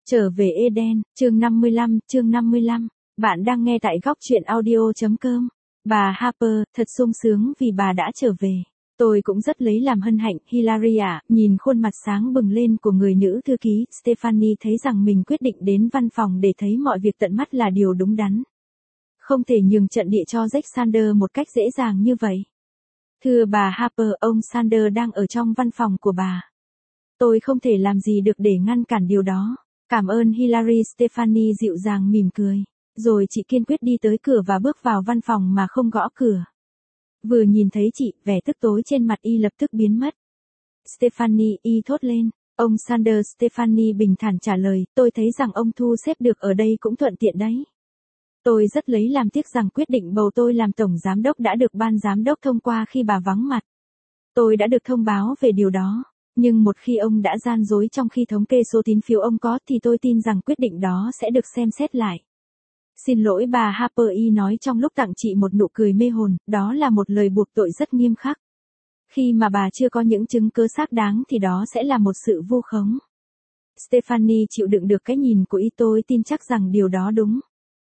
Trở về Eden, chương 55. Bạn đang nghe tại góc truyện audio.com. Bà Harper, thật sung sướng vì bà đã trở về. Tôi cũng rất lấy làm hân hạnh. Hillary ạ, nhìn khuôn mặt sáng bừng lên của người nữ thư ký, Stephanie thấy rằng mình quyết định đến văn phòng để thấy mọi việc tận mắt là điều đúng đắn. Không thể nhường trận địa cho Jack Sanders một cách dễ dàng như vậy. Thưa bà Harper, ông Sanders đang ở trong văn phòng của bà. Tôi không thể làm gì được để ngăn cản điều đó. Cảm ơn Hillary. Stephanie dịu dàng mỉm cười. Rồi chị kiên quyết đi tới cửa và bước vào văn phòng mà không gõ cửa. Vừa nhìn thấy chị, vẻ tức tối trên mặt y lập tức biến mất. Stephanie, y thốt lên. Ông Sanders. Stephanie bình thản trả lời, tôi thấy rằng ông thu xếp được ở đây cũng thuận tiện đấy. Tôi rất lấy làm tiếc rằng quyết định bầu tôi làm tổng giám đốc đã được ban giám đốc thông qua khi bà vắng mặt. Tôi đã được thông báo về điều đó. Nhưng một khi ông đã gian dối trong khi thống kê số tín phiếu ông có thì tôi tin rằng quyết định đó sẽ được xem xét lại. Xin lỗi bà Harper, y nói trong lúc tặng chị một nụ cười mê hồn, đó là một lời buộc tội rất nghiêm khắc. Khi mà bà chưa có những chứng cứ xác đáng thì đó sẽ là một sự vu khống. Stephanie chịu đựng được cái nhìn của y, tôi tin chắc rằng điều đó đúng.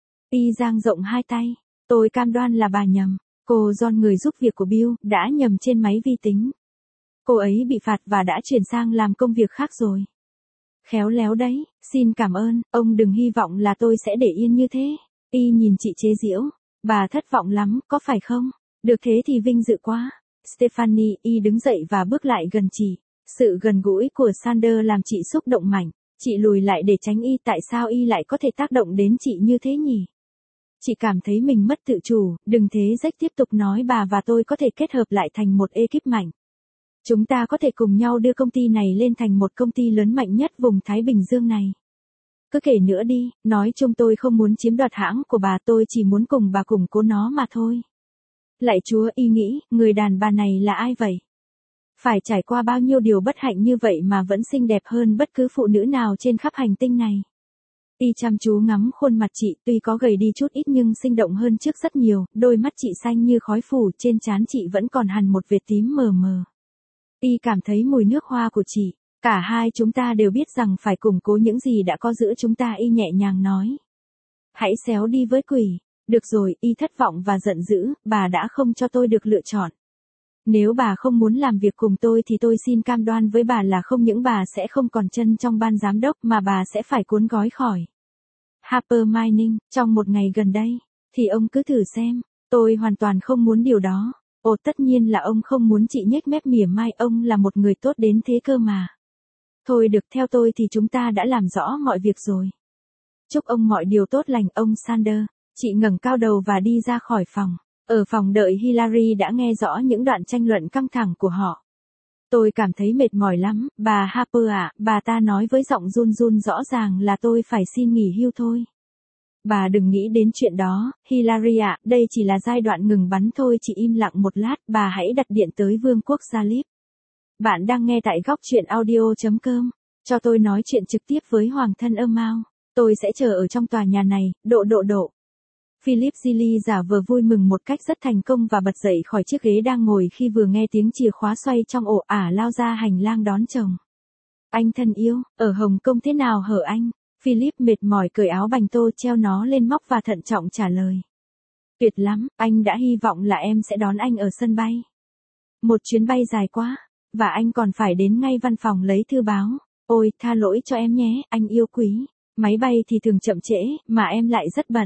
Y dang rộng hai tay, tôi cam đoan là bà nhầm. Cô John, người giúp việc của Bill, đã nhầm trên máy vi tính. Cô ấy bị phạt và đã chuyển sang làm công việc khác rồi. Khéo léo đấy, xin cảm ơn, ông đừng hy vọng là tôi sẽ để yên như thế. Y nhìn chị chế giễu. Bà thất vọng lắm, có phải không? Được thế thì vinh dự quá. Stephanie, y đứng dậy và bước lại gần chị. Sự gần gũi của Sanders làm chị xúc động mạnh. Chị lùi lại để tránh y. Tại sao y lại có thể tác động đến chị như thế nhỉ? Chị cảm thấy mình mất tự chủ. Đừng thế. Jack tiếp tục nói, bà và tôi có thể kết hợp lại thành một ekip mạnh. Chúng ta có thể cùng nhau đưa công ty này lên thành một công ty lớn mạnh nhất vùng Thái Bình Dương này. Cứ kể nữa đi, nói chung tôi không muốn chiếm đoạt hãng của bà, tôi chỉ muốn cùng bà củng cố nó mà thôi. Lạy Chúa, y nghĩ, người đàn bà này là ai vậy? Phải trải qua bao nhiêu điều bất hạnh như vậy mà vẫn xinh đẹp hơn bất cứ phụ nữ nào trên khắp hành tinh này. Y chăm chú ngắm khuôn mặt chị, tuy có gầy đi chút ít nhưng sinh động hơn trước rất nhiều, đôi mắt chị xanh như khói phủ, trên trán chị vẫn còn hằn một vệt tím mờ mờ. Y cảm thấy mùi nước hoa của chị. Cả hai chúng ta đều biết rằng phải củng cố những gì đã có giữa chúng ta, y nhẹ nhàng nói. Hãy xéo đi với quỷ. Được rồi, y thất vọng và giận dữ, bà đã không cho tôi được lựa chọn. Nếu bà không muốn làm việc cùng tôi thì tôi xin cam đoan với bà là không những bà sẽ không còn chân trong ban giám đốc mà bà sẽ phải cuốn gói khỏi Harper Mining trong một ngày gần đây. Thì ông cứ thử xem, tôi hoàn toàn không muốn điều đó. Ồ, tất nhiên là ông không muốn. Chị nhếch mép mỉa mai, ông là một người tốt đến thế cơ mà. Thôi được, theo tôi thì chúng ta đã làm rõ mọi việc rồi. Chúc ông mọi điều tốt lành, ông Sanders. Chị ngẩng cao đầu và đi ra khỏi phòng. Ở phòng đợi, Hillary đã nghe rõ những đoạn tranh luận căng thẳng của họ. Tôi cảm thấy mệt mỏi lắm, bà Harper ạ, bà ta nói với giọng run run, rõ ràng là tôi phải xin nghỉ hưu thôi. Bà đừng nghĩ đến chuyện đó, Hillary ạ, đây chỉ là giai đoạn ngừng bắn thôi. Chị im lặng một lát, bà hãy đặt điện tới Vương quốc Jalip. Bạn đang nghe tại góc truyện audio.com. Cho tôi nói chuyện trực tiếp với Hoàng thân Mao. Tôi sẽ chờ ở trong tòa nhà này, độ. Philip Gilly giả vờ vui mừng một cách rất thành công và bật dậy khỏi chiếc ghế đang ngồi khi vừa nghe tiếng chìa khóa xoay trong ổ, lao ra hành lang đón chồng. Anh thân yêu, ở Hồng Kông thế nào hở anh? Philip mệt mỏi cởi áo bành tô, treo nó lên móc và thận trọng trả lời. Tuyệt lắm, anh đã hy vọng là em sẽ đón anh ở sân bay. Một chuyến bay dài quá, và anh còn phải đến ngay văn phòng lấy thư báo. Ôi, tha lỗi cho em nhé, anh yêu quý. Máy bay thì thường chậm trễ, mà em lại rất bận.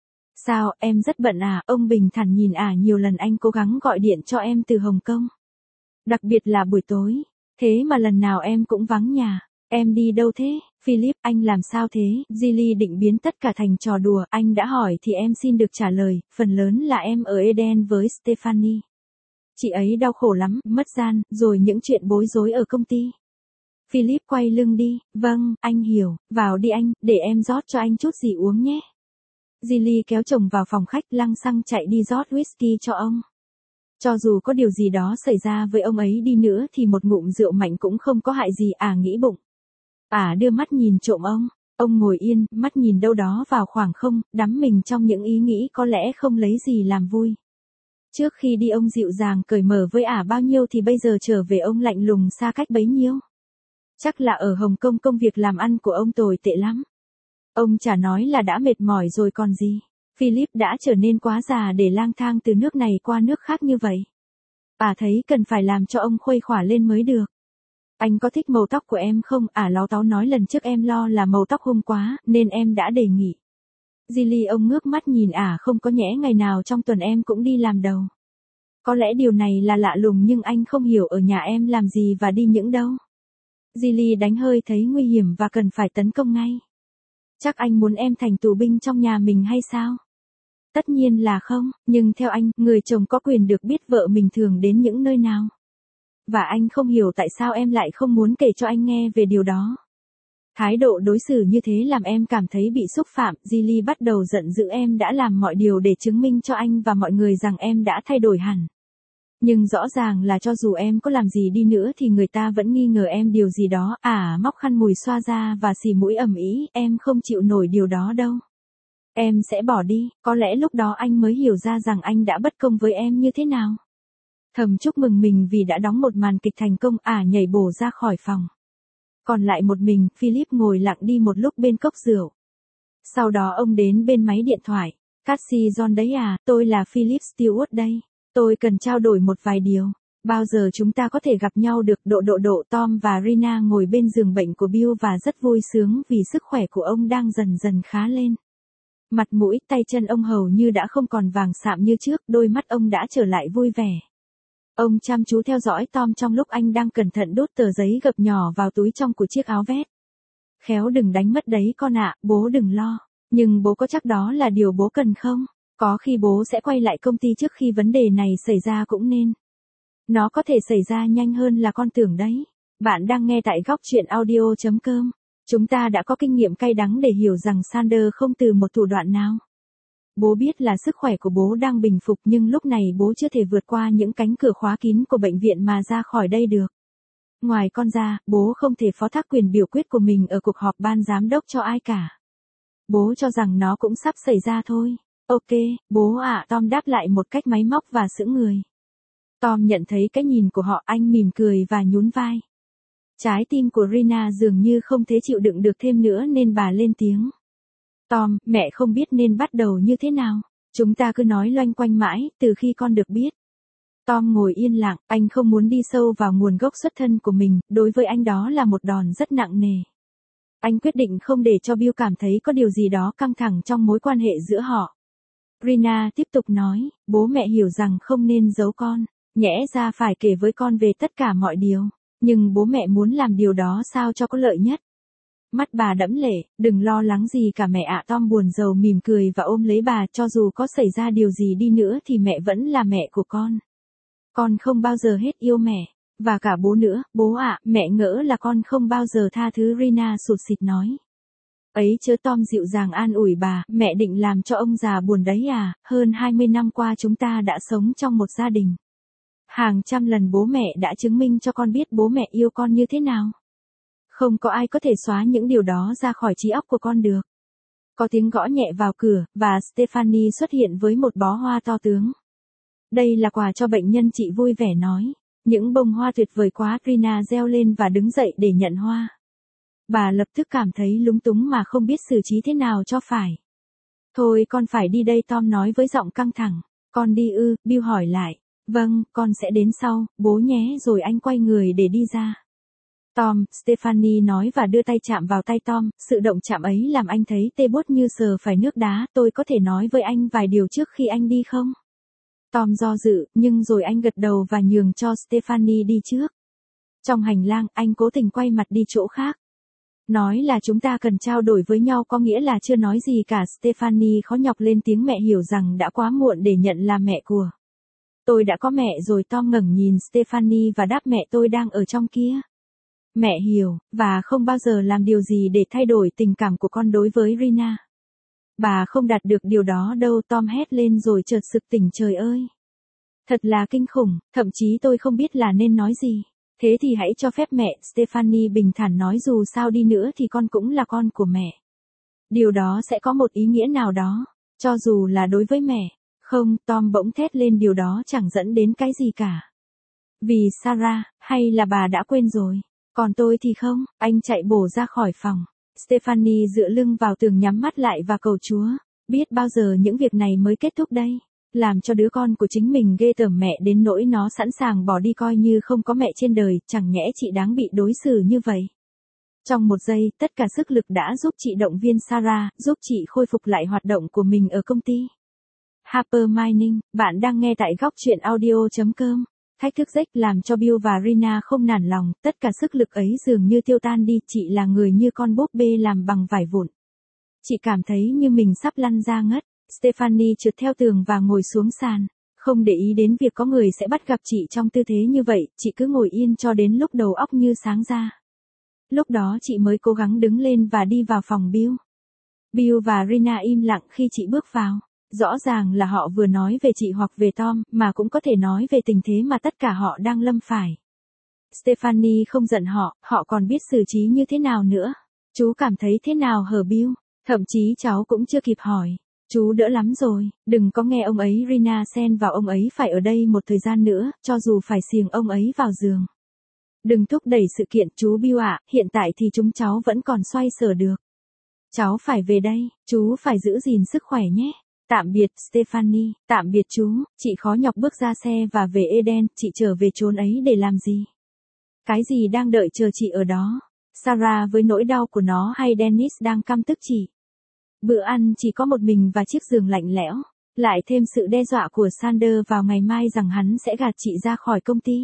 Sao, em rất bận à? Ông bình thản nhìn nhiều lần anh cố gắng gọi điện cho em từ Hồng Kông. Đặc biệt là buổi tối. Thế mà lần nào em cũng vắng nhà. Em đi đâu thế? Philip, anh làm sao thế? Gilly định biến tất cả thành trò đùa. Anh đã hỏi thì em xin được trả lời, phần lớn là em ở Eden với Stephanie. Chị ấy đau khổ lắm, mất gian, rồi những chuyện bối rối ở công ty. Philip quay lưng đi. Vâng, anh hiểu, vào đi anh, để em rót cho anh chút gì uống nhé. Gilly kéo chồng vào phòng khách, lăng xăng chạy đi rót whisky cho ông. Cho dù có điều gì đó xảy ra với ông ấy đi nữa thì một ngụm rượu mạnh cũng không có hại gì, nghĩ bụng. Đưa mắt nhìn trộm ông ngồi yên, mắt nhìn đâu đó vào khoảng không, đắm mình trong những ý nghĩ có lẽ không lấy gì làm vui. Trước khi đi ông dịu dàng cởi mở với bao nhiêu thì bây giờ trở về ông lạnh lùng xa cách bấy nhiêu. Chắc là ở Hồng Kông công việc làm ăn của ông tồi tệ lắm. Ông chả nói là đã mệt mỏi rồi còn gì. Philip đã trở nên quá già để lang thang từ nước này qua nước khác như vậy. Thấy cần phải làm cho ông khuây khỏa lên mới được. Anh có thích màu tóc của em không? Láu táu nói lần trước em lo là màu tóc hung quá, nên em đã đề nghị. Gilly ông ngước mắt nhìn không có nhẽ ngày nào trong tuần em cũng đi làm đầu. Có lẽ điều này là lạ lùng nhưng anh không hiểu ở nhà em làm gì và đi những đâu. Gilly đánh hơi thấy nguy hiểm và cần phải tấn công ngay. Chắc anh muốn em thành tù binh trong nhà mình hay sao? Tất nhiên là không, nhưng theo anh, người chồng có quyền được biết vợ mình thường đến những nơi nào. Và anh không hiểu tại sao em lại không muốn kể cho anh nghe về điều đó. Thái độ đối xử như thế làm em cảm thấy bị xúc phạm. Gilly bắt đầu giận dữ, em đã làm mọi điều để chứng minh cho anh và mọi người rằng em đã thay đổi hẳn. Nhưng rõ ràng là cho dù em có làm gì đi nữa thì người ta vẫn nghi ngờ em điều gì đó. Móc khăn mùi xoa ra và xì mũi ầm ĩ, em không chịu nổi điều đó đâu. Em sẽ bỏ đi, có lẽ lúc đó anh mới hiểu ra rằng anh đã bất công với em như thế nào. Thầm chúc mừng mình vì đã đóng một màn kịch thành công. Nhảy bổ ra khỏi phòng. Còn lại một mình, Philip ngồi lặng đi một lúc bên cốc rượu. Sau đó ông đến bên máy điện thoại. Cassie John đấy tôi là Philip Stewart đây. Tôi cần trao đổi một vài điều. Bao giờ chúng ta có thể gặp nhau được? Tom và Rina ngồi bên giường bệnh của Bill và rất vui sướng vì sức khỏe của ông đang dần dần khá lên. Mặt mũi, tay chân ông hầu như đã không còn vàng sạm như trước, đôi mắt ông đã trở lại vui vẻ. Ông chăm chú theo dõi Tom trong lúc anh đang cẩn thận đút tờ giấy gập nhỏ vào túi trong của chiếc áo vest. Khéo đừng đánh mất đấy con ạ, bố đừng lo. Nhưng bố có chắc đó là điều bố cần không? Có khi bố sẽ quay lại công ty trước khi vấn đề này xảy ra cũng nên. Nó có thể xảy ra nhanh hơn là con tưởng đấy. Bạn đang nghe tại góc truyện audio.com. Chúng ta đã có kinh nghiệm cay đắng để hiểu rằng Sander không từ một thủ đoạn nào. Bố biết là sức khỏe của bố đang bình phục nhưng lúc này bố chưa thể vượt qua những cánh cửa khóa kín của bệnh viện mà ra khỏi đây được. Ngoài con ra, bố không thể phó thác quyền biểu quyết của mình ở cuộc họp ban giám đốc cho ai cả. Bố cho rằng nó cũng sắp xảy ra thôi. Ok, bố ạ, Tom đáp lại một cách máy móc và sững người. Tom nhận thấy cái nhìn của họ, anh mỉm cười và nhún vai. Trái tim của Rina dường như không thể chịu đựng được thêm nữa nên bà lên tiếng. Tom, mẹ không biết nên bắt đầu như thế nào. Chúng ta cứ nói loanh quanh mãi, từ khi con được biết. Tom ngồi yên lặng, anh không muốn đi sâu vào nguồn gốc xuất thân của mình, đối với anh đó là một đòn rất nặng nề. Anh quyết định không để cho Bill cảm thấy có điều gì đó căng thẳng trong mối quan hệ giữa họ. Rina tiếp tục nói, bố mẹ hiểu rằng không nên giấu con, nhẽ ra phải kể với con về tất cả mọi điều, nhưng bố mẹ muốn làm điều đó sao cho có lợi nhất. Mắt bà đẫm lệ, đừng lo lắng gì cả mẹ ạ. Tom buồn rầu mỉm cười và ôm lấy bà, cho dù có xảy ra điều gì đi nữa thì mẹ vẫn là mẹ của con. Con không bao giờ hết yêu mẹ, và cả bố nữa, bố ạ, mẹ ngỡ là con không bao giờ tha thứ. Rina sụt sịt nói. Ấy chớ, Tom dịu dàng an ủi bà, mẹ định làm cho ông già buồn đấy hơn 20 năm qua chúng ta đã sống trong một gia đình. Hàng trăm lần bố mẹ đã chứng minh cho con biết bố mẹ yêu con như thế nào. Không có ai có thể xóa những điều đó ra khỏi trí óc của con được. Có tiếng gõ nhẹ vào cửa, và Stephanie xuất hiện với một bó hoa to tướng. Đây là quà cho bệnh nhân, chị vui vẻ nói. Những bông hoa tuyệt vời quá. Rina reo lên và đứng dậy để nhận hoa. Bà lập tức cảm thấy lúng túng mà không biết xử trí thế nào cho phải. Thôi con phải đi đây, Tom nói với giọng căng thẳng. Con đi ư? Bill hỏi lại. Vâng, con sẽ đến sau, bố nhé. Rồi anh quay người để đi ra. Tom, Stephanie nói và đưa tay chạm vào tay Tom, sự động chạm ấy làm anh thấy tê buốt như sờ phải nước đá. Tôi có thể nói với anh vài điều trước khi anh đi không? Tom do dự, nhưng rồi anh gật đầu và nhường cho Stephanie đi trước. Trong hành lang, anh cố tình quay mặt đi chỗ khác. Nói là chúng ta cần trao đổi với nhau có nghĩa là chưa nói gì cả. Stephanie khó nhọc lên tiếng, mẹ hiểu rằng đã quá muộn để nhận làm mẹ của. Tôi đã có mẹ rồi. Tom ngẩng nhìn Stephanie và đáp, mẹ tôi đang ở trong kia. Mẹ hiểu, và không bao giờ làm điều gì để thay đổi tình cảm của con đối với Rina. Bà không đạt được điều đó đâu. Tom hét lên rồi chợt sực tỉnh, trời ơi. Thật là kinh khủng, thậm chí tôi không biết là nên nói gì. Thế thì hãy cho phép mẹ, Stephanie bình thản nói, dù sao đi nữa thì con cũng là con của mẹ. Điều đó sẽ có một ý nghĩa nào đó, cho dù là đối với mẹ. Không, Tom bỗng thét lên, điều đó chẳng dẫn đến cái gì cả. Vì Sarah, hay là bà đã quên rồi? Còn tôi thì không, anh chạy bổ ra khỏi phòng. Stephanie dựa lưng vào tường nhắm mắt lại và cầu Chúa, biết bao giờ những việc này mới kết thúc đây. Làm cho đứa con của chính mình ghê tởm mẹ đến nỗi nó sẵn sàng bỏ đi coi như không có mẹ trên đời, chẳng nhẽ chị đáng bị đối xử như vậy. Trong một giây, tất cả sức lực đã giúp chị động viên Sarah, giúp chị khôi phục lại hoạt động của mình ở công ty. Harper Mining, bạn đang nghe tại góc truyện audio.com. Thách thức rách làm cho Bill và Rina không nản lòng, tất cả sức lực ấy dường như tiêu tan đi, chị là người như con búp bê làm bằng vải vụn. Chị cảm thấy như mình sắp lăn ra ngất. Stephanie trượt theo tường và ngồi xuống sàn. Không để ý đến việc có người sẽ bắt gặp chị trong tư thế như vậy, chị cứ ngồi yên cho đến lúc đầu óc như sáng ra. Lúc đó chị mới cố gắng đứng lên và đi vào phòng Bill. Bill và Rina im lặng khi chị bước vào. Rõ ràng là họ vừa nói về chị hoặc về Tom, mà cũng có thể nói về tình thế mà tất cả họ đang lâm phải. Stephanie không giận họ còn biết xử trí như thế nào nữa. Chú cảm thấy thế nào hả Bill? Thậm chí cháu cũng chưa kịp hỏi. Chú đỡ lắm rồi, đừng có nghe ông ấy Rina xen vào, ông ấy phải ở đây một thời gian nữa, cho dù phải xiềng ông ấy vào giường. Đừng thúc đẩy sự kiện chú Bill ạ, hiện tại thì chúng cháu vẫn còn xoay sở được. Cháu phải về đây, chú phải giữ gìn sức khỏe nhé. Tạm biệt Stephanie, tạm biệt chú, chị khó nhọc bước ra xe và về Eden, chị trở về chốn ấy để làm gì? Cái gì đang đợi chờ chị ở đó? Sarah với nỗi đau của nó hay Dennis đang căm tức chị? Bữa ăn chỉ có một mình và chiếc giường lạnh lẽo, lại thêm sự đe dọa của Sander vào ngày mai rằng hắn sẽ gạt chị ra khỏi công ty.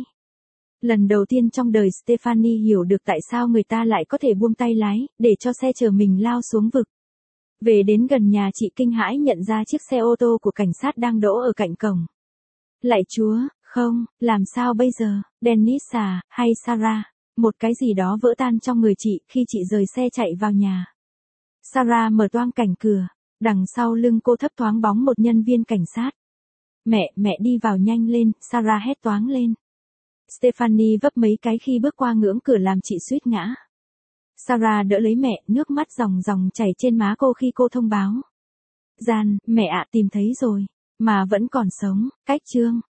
Lần đầu tiên trong đời Stephanie hiểu được tại sao người ta lại có thể buông tay lái, để cho xe chở mình lao xuống vực. Về đến gần nhà chị kinh hãi nhận ra chiếc xe ô tô của cảnh sát đang đỗ ở cạnh cổng. Lạy Chúa, không, làm sao bây giờ, Dennis à, hay Sarah, một cái gì đó vỡ tan trong người chị khi chị rời xe chạy vào nhà. Sarah mở toang cảnh cửa, đằng sau lưng cô thấp thoáng bóng một nhân viên cảnh sát. Mẹ đi vào nhanh lên, Sarah hét toáng lên. Stephanie vấp mấy cái khi bước qua ngưỡng cửa làm chị suýt ngã. Sarah đỡ lấy mẹ, nước mắt ròng ròng chảy trên má cô khi cô thông báo. Mẹ ạ, tìm thấy rồi, mà vẫn còn sống, cách chương.